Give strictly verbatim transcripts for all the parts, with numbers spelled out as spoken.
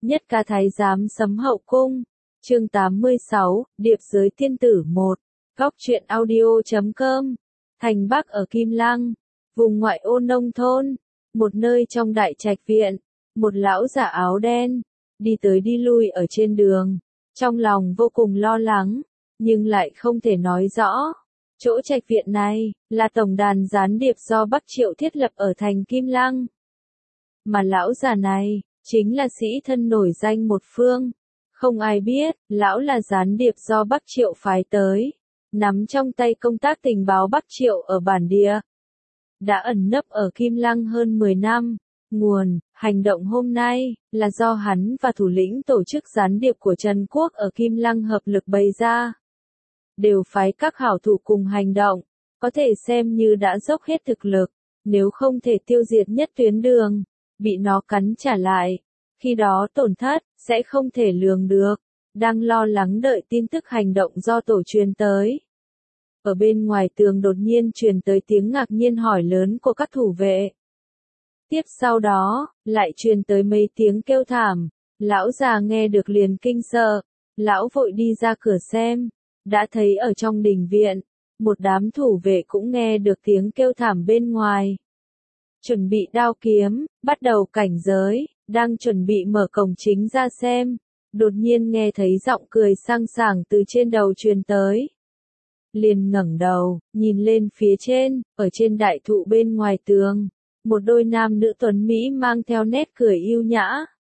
Nhất ca thái giám sấm hậu cung. Chương tám mươi sáu, Điệp giới tiên tử một. Góc truyện audio chấm com. Thành Bắc ở Kim Lăng, vùng ngoại ô nông thôn, một nơi trong đại trạch viện, một lão giả áo đen, đi tới đi lui ở trên đường, trong lòng vô cùng lo lắng, nhưng lại không thể nói rõ. Chỗ trạch viện này, là tổng đàn gián điệp do Bắc Triệu thiết lập ở thành Kim Lăng. Mà lão già này, chính là sĩ thân nổi danh một phương. Không ai biết, lão là gián điệp do Bắc Triệu phái tới, nắm trong tay công tác tình báo Bắc Triệu ở bản địa. Đã ẩn nấp ở Kim Lăng hơn mười năm, nguồn, hành động hôm nay, là do hắn và thủ lĩnh tổ chức gián điệp của Trần Quốc ở Kim Lăng hợp lực bày ra. Đều phái các hảo thủ cùng hành động, có thể xem như đã dốc hết thực lực, nếu không thể tiêu diệt nhất tuyến đường, bị nó cắn trả lại. Khi đó tổn thất, sẽ không thể lường được, đang lo lắng đợi tin tức hành động do tổ truyền tới. Ở bên ngoài tường đột nhiên truyền tới tiếng ngạc nhiên hỏi lớn của các thủ vệ. Tiếp sau đó, lại truyền tới mấy tiếng kêu thảm, lão già nghe được liền kinh sợ, lão vội đi ra cửa xem, đã thấy ở trong đình viện, một đám thủ vệ cũng nghe được tiếng kêu thảm bên ngoài. Chuẩn bị đao kiếm, bắt đầu cảnh giới, đang chuẩn bị mở cổng chính ra xem, đột nhiên nghe thấy giọng cười sang sảng từ trên đầu truyền tới. Liền ngẩng đầu, nhìn lên phía trên, ở trên đại thụ bên ngoài tường, một đôi nam nữ tuấn Mỹ mang theo nét cười yêu nhã.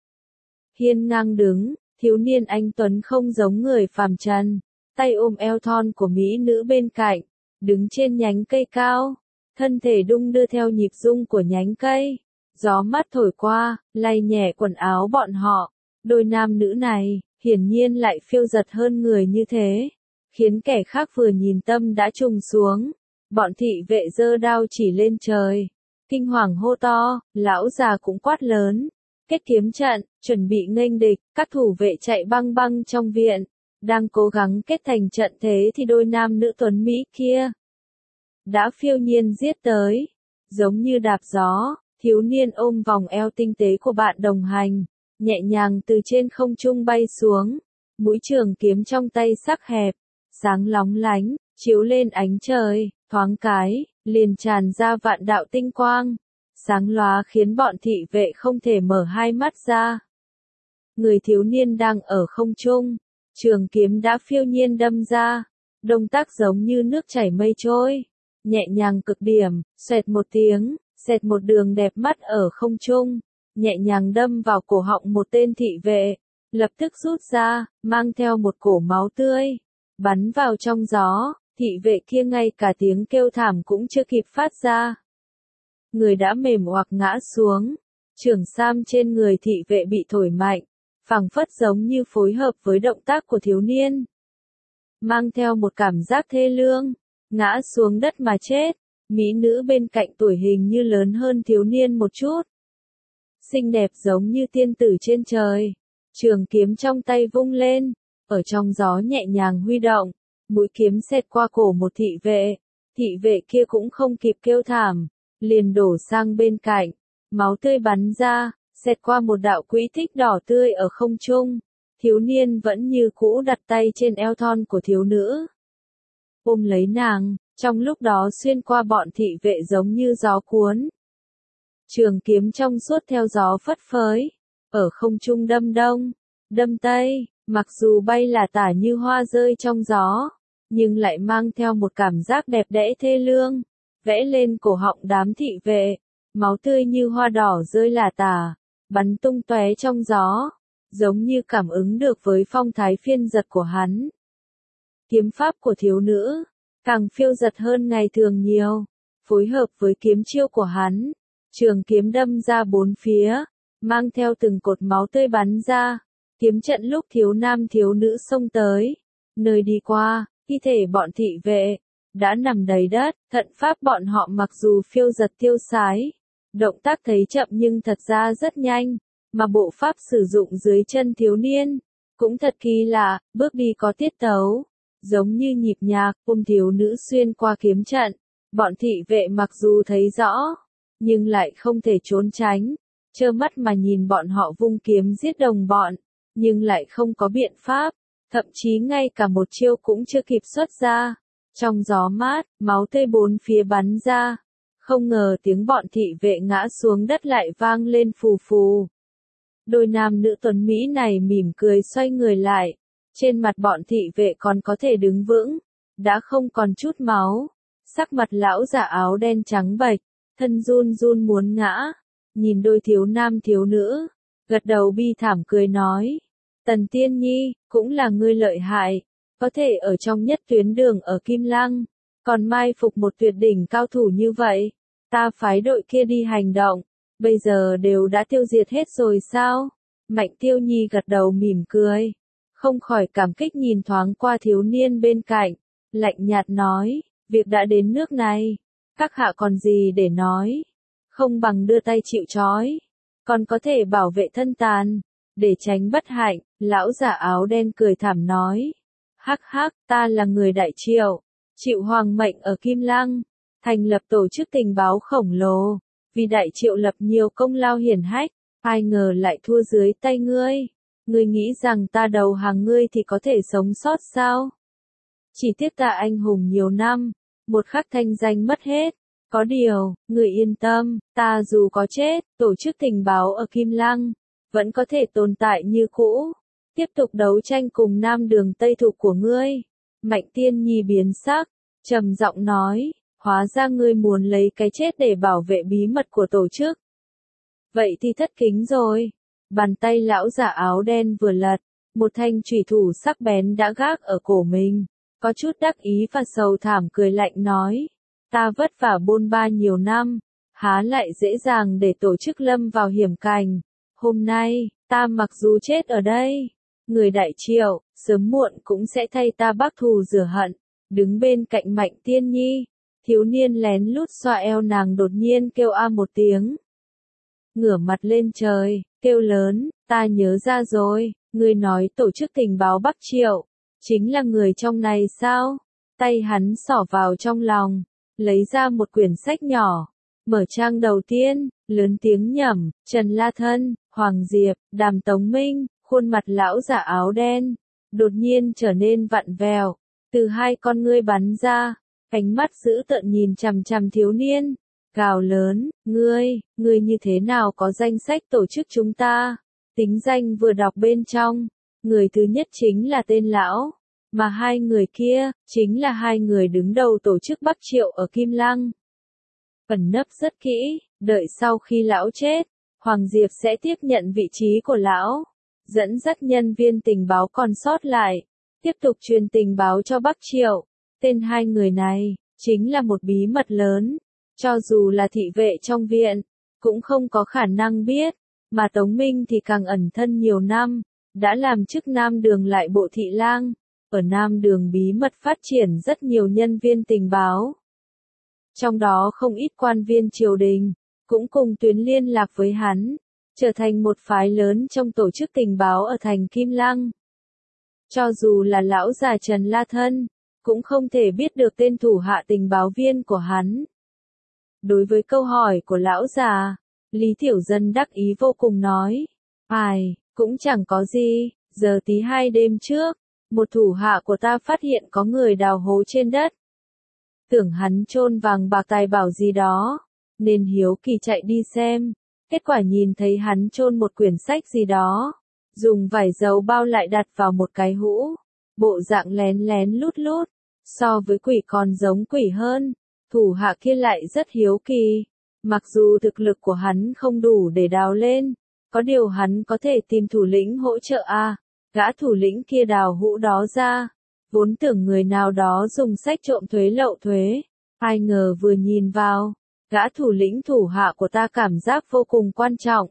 Hiên ngang đứng, thiếu niên anh tuấn không giống người phàm trần, tay ôm eo thon của mỹ nữ bên cạnh, đứng trên nhánh cây cao, thân thể đung đưa theo nhịp rung của nhánh cây. Gió mát thổi qua, lay nhẹ quần áo bọn họ, đôi nam nữ này, hiển nhiên lại phiêu dật hơn người như thế, khiến kẻ khác vừa nhìn tâm đã trùng xuống. Bọn thị vệ giơ đao chỉ lên trời, kinh hoàng hô to, lão già cũng quát lớn, kết kiếm trận, chuẩn bị nghênh địch. Các thủ vệ chạy băng băng trong viện, đang cố gắng kết thành trận thế thì đôi nam nữ tuấn Mỹ kia đã phiêu nhiên giết tới, giống như đạp gió. Thiếu niên ôm vòng eo tinh tế của bạn đồng hành, nhẹ nhàng từ trên không trung bay xuống, mũi trường kiếm trong tay sắc hẹp, sáng lóng lánh, chiếu lên ánh trời, thoáng cái, liền tràn ra vạn đạo tinh quang, sáng lóa khiến bọn thị vệ không thể mở hai mắt ra. Người thiếu niên đang ở không trung, trường kiếm đã phiêu nhiên đâm ra, động tác giống như nước chảy mây trôi, nhẹ nhàng cực điểm, xoẹt một tiếng. Xẹt một đường đẹp mắt ở không trung, nhẹ nhàng đâm vào cổ họng một tên thị vệ, lập tức rút ra, mang theo một cổ máu tươi, bắn vào trong gió, thị vệ kia ngay cả tiếng kêu thảm cũng chưa kịp phát ra. Người đã mềm oạc ngã xuống, trường sam trên người thị vệ bị thổi mạnh, phảng phất giống như phối hợp với động tác của thiếu niên. Mang theo một cảm giác thê lương, ngã xuống đất mà chết. Mỹ nữ bên cạnh tuổi hình như lớn hơn thiếu niên một chút. Xinh đẹp giống như tiên tử trên trời. Trường kiếm trong tay vung lên, ở trong gió nhẹ nhàng huy động, mũi kiếm xẹt qua cổ một thị vệ. Thị vệ kia cũng không kịp kêu thảm, liền đổ sang bên cạnh, máu tươi bắn ra, xẹt qua một đạo quỹ tích đỏ tươi ở không trung. Thiếu niên vẫn như cũ đặt tay trên eo thon của thiếu nữ, ôm lấy nàng. Trong lúc đó xuyên qua bọn thị vệ giống như gió cuốn. Trường kiếm trong suốt theo gió phất phới, ở không trung đâm đông, đâm tây, mặc dù bay là tả như hoa rơi trong gió, nhưng lại mang theo một cảm giác đẹp đẽ thê lương, vẽ lên cổ họng đám thị vệ, máu tươi như hoa đỏ rơi là tả, bắn tung tóe trong gió, giống như cảm ứng được với phong thái phiên giật của hắn. Kiếm pháp của thiếu nữ càng phiêu giật hơn ngày thường nhiều, phối hợp với kiếm chiêu của hắn, trường kiếm đâm ra bốn phía, mang theo từng cột máu tươi bắn ra, kiếm trận lúc thiếu nam thiếu nữ xông tới, nơi đi qua, thi thể bọn thị vệ đã nằm đầy đất. Thận pháp bọn họ mặc dù phiêu giật tiêu sái, động tác thấy chậm nhưng thật ra rất nhanh, mà bộ pháp sử dụng dưới chân thiếu niên cũng thật kỳ lạ, bước đi có tiết tấu, giống như nhịp nhạc. Ôm thiếu nữ xuyên qua kiếm trận, bọn thị vệ mặc dù thấy rõ, nhưng lại không thể trốn tránh, trơ mắt mà nhìn bọn họ vung kiếm giết đồng bọn, nhưng lại không có biện pháp, thậm chí ngay cả một chiêu cũng chưa kịp xuất ra. Trong gió mát, máu tươi bốn phía bắn ra, không ngờ tiếng bọn thị vệ ngã xuống đất lại vang lên phù phù. Đôi nam nữ tuấn Mỹ này mỉm cười xoay người lại, trên mặt bọn thị vệ còn có thể đứng vững, đã không còn chút máu. Sắc mặt lão giả áo đen trắng bệch, thân run run muốn ngã, nhìn đôi thiếu nam thiếu nữ, gật đầu bi thảm cười nói, Tần Tiên Nhi, cũng là ngươi lợi hại, có thể ở trong nhất tuyến đường ở Kim Lăng, còn mai phục một tuyệt đỉnh cao thủ như vậy, ta phái đội kia đi hành động, bây giờ đều đã tiêu diệt hết rồi sao? Mạnh Tiêu Nhi gật đầu mỉm cười, không khỏi cảm kích nhìn thoáng qua thiếu niên bên cạnh, lạnh nhạt nói, việc đã đến nước này, các hạ còn gì để nói, không bằng đưa tay chịu trói, còn có thể bảo vệ thân tàn, để tránh bất hạnh. Lão giả áo đen cười thảm nói, hắc hắc, ta là người Đại Triệu, chịu hoàng mệnh ở Kim Lăng, thành lập tổ chức tình báo khổng lồ, vì Đại Triệu lập nhiều công lao hiển hách, ai ngờ lại thua dưới tay ngươi, ngươi nghĩ rằng ta đầu hàng ngươi thì có thể sống sót sao? Chỉ tiếc ta anh hùng nhiều năm, một khắc thanh danh mất hết, có điều, ngươi yên tâm, ta dù có chết, tổ chức tình báo ở Kim Lăng, vẫn có thể tồn tại như cũ, tiếp tục đấu tranh cùng Nam Đường Tây Thục của ngươi. Mạnh Tiên Nhi biến sắc, trầm giọng nói, hóa ra ngươi muốn lấy cái chết để bảo vệ bí mật của tổ chức. Vậy thì thất kính rồi. Bàn tay lão giả áo đen vừa lật, một thanh chủy thủ sắc bén đã gác ở cổ mình, có chút đắc ý và sầu thảm cười lạnh nói, ta vất vả bôn ba nhiều năm, há lại dễ dàng để tổ chức lâm vào hiểm cảnh. Hôm nay, ta mặc dù chết ở đây, người Đại Triệu, sớm muộn cũng sẽ thay ta báo thù rửa hận. Đứng bên cạnh Mạnh Tiên Nhi, thiếu niên lén lút xoa eo nàng đột nhiên kêu a một tiếng. Ngửa mặt lên trời, kêu lớn, ta nhớ ra rồi, ngươi nói tổ chức tình báo Bắc Triệu, chính là người trong này sao? Tay hắn xỏ vào trong lòng, lấy ra một quyển sách nhỏ, mở trang đầu tiên, lớn tiếng nhẩm, Trần La Thân, Hoàng Diệp, Đàm Tống Minh, khuôn mặt lão giả áo đen, đột nhiên trở nên vặn vẹo, từ hai con ngươi bắn ra, ánh mắt dữ tợn nhìn chằm chằm thiếu niên, gào lớn, ngươi, ngươi như thế nào có danh sách tổ chức chúng ta? Tính danh vừa đọc bên trong, người thứ nhất chính là tên lão, mà hai người kia, chính là hai người đứng đầu tổ chức Bắc Triệu ở Kim Lăng. Ẩn nấp rất kỹ, đợi sau khi lão chết, Hoàng Diệp sẽ tiếp nhận vị trí của lão, dẫn dắt nhân viên tình báo còn sót lại, tiếp tục truyền tình báo cho Bắc Triệu. Tên hai người này, chính là một bí mật lớn, cho dù là thị vệ trong viện, cũng không có khả năng biết, mà Tống Minh thì càng ẩn thân nhiều năm, đã làm chức Nam Đường lại bộ thị lang, ở Nam Đường bí mật phát triển rất nhiều nhân viên tình báo. Trong đó không ít quan viên triều đình, cũng cùng tuyến liên lạc với hắn, trở thành một phái lớn trong tổ chức tình báo ở thành Kim Lăng. Cho dù là lão già Trần La Thân, cũng không thể biết được tên thủ hạ tình báo viên của hắn. Đối với câu hỏi của lão già, Lý Tiểu Dân đắc ý vô cùng nói, ai, cũng chẳng có gì, giờ tí hai đêm trước, một thủ hạ của ta phát hiện có người đào hố trên đất. Tưởng hắn chôn vàng bạc tài bảo gì đó, nên hiếu kỳ chạy đi xem, kết quả nhìn thấy hắn chôn một quyển sách gì đó, dùng vải dầu bao lại đặt vào một cái hũ, bộ dạng lén lén lút lút, so với quỷ còn giống quỷ hơn. Thủ hạ kia lại rất hiếu kỳ, mặc dù thực lực của hắn không đủ để đào lên, có điều hắn có thể tìm thủ lĩnh hỗ trợ à, gã thủ lĩnh kia đào hũ đó ra, vốn tưởng người nào đó dùng sách trộm thuế lậu thuế, ai ngờ vừa nhìn vào, gã thủ lĩnh thủ hạ của ta cảm giác vô cùng quan trọng.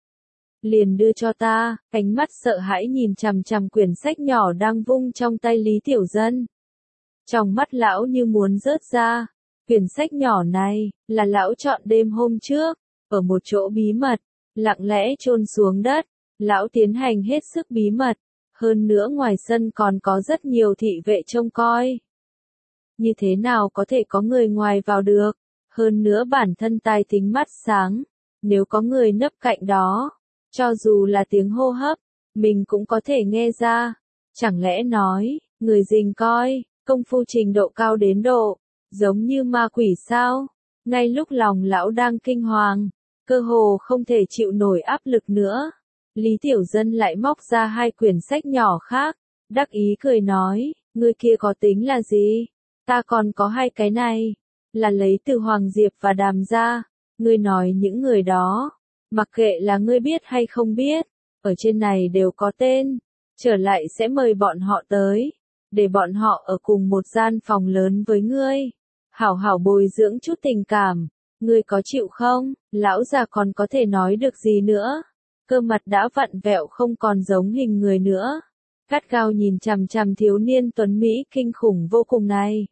Liền đưa cho ta, ánh mắt sợ hãi nhìn chằm chằm quyển sách nhỏ đang vung trong tay Lý Tiểu Dân. Trong mắt lão như muốn rớt ra. Quyển sách nhỏ này, là lão chọn đêm hôm trước, ở một chỗ bí mật, lặng lẽ chôn xuống đất, lão tiến hành hết sức bí mật, hơn nữa ngoài sân còn có rất nhiều thị vệ trông coi. Như thế nào có thể có người ngoài vào được, hơn nữa bản thân tài tính mắt sáng, nếu có người nấp cạnh đó, cho dù là tiếng hô hấp, mình cũng có thể nghe ra. Chẳng lẽ nói, người rình coi, công phu trình độ cao đến độ, giống như ma quỷ sao? Ngay lúc lòng lão đang kinh hoàng, cơ hồ không thể chịu nổi áp lực nữa, Lý Tiểu Dân lại móc ra hai quyển sách nhỏ khác, đắc ý cười nói, ngươi kia có tính là gì? Ta còn có hai cái này, là lấy từ Hoàng Diệp và Đàm gia. Ngươi nói những người đó, mặc kệ là ngươi biết hay không biết, ở trên này đều có tên, trở lại sẽ mời bọn họ tới, để bọn họ ở cùng một gian phòng lớn với ngươi, hảo hảo bồi dưỡng chút tình cảm, ngươi có chịu không? Lão già còn có thể nói được gì nữa, cơ mặt đã vặn vẹo không còn giống hình người nữa, gắt gao nhìn chằm chằm thiếu niên tuấn Mỹ kinh khủng vô cùng này.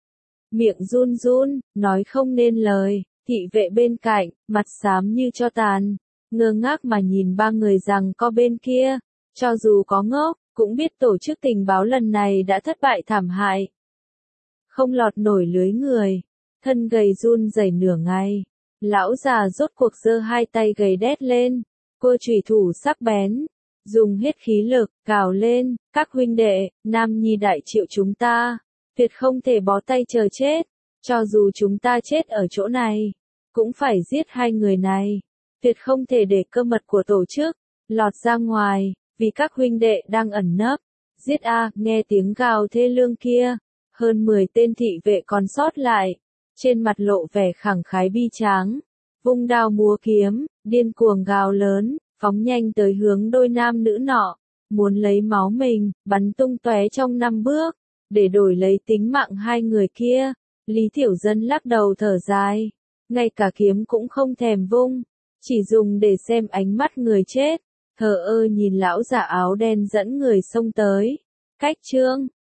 Miệng run run, nói không nên lời, thị vệ bên cạnh, mặt xám như tro tàn, ngơ ngác mà nhìn ba người rằng co bên kia, cho dù có ngốc, cũng biết tổ chức tình báo lần này đã thất bại thảm hại. Không lọt nổi lưới người, thân gầy run rẩy nửa ngày, lão già rốt cuộc giơ hai tay gầy đét lên, cua chủy thủ sắc bén, dùng hết khí lực, gào lên, các huynh đệ, Nam Nhi đại triệu chúng ta, tuyệt không thể bó tay chờ chết, cho dù chúng ta chết ở chỗ này, cũng phải giết hai người này, tuyệt không thể để cơ mật của tổ chức lọt ra ngoài, vì các huynh đệ đang ẩn nấp. Giết a, nghe tiếng gào thê lương kia, hơn mười tên thị vệ còn sót lại, trên mặt lộ vẻ khẳng khái bi tráng, vung đao múa kiếm, điên cuồng gào lớn, phóng nhanh tới hướng đôi nam nữ nọ, muốn lấy máu mình, bắn tung tóe trong năm bước, để đổi lấy tính mạng hai người kia. Lý Tiểu Dân lắc đầu thở dài, ngay cả kiếm cũng không thèm vung, chỉ dùng để xem ánh mắt người chết, thờ ơ nhìn lão giả áo đen dẫn người xông tới. Cách chương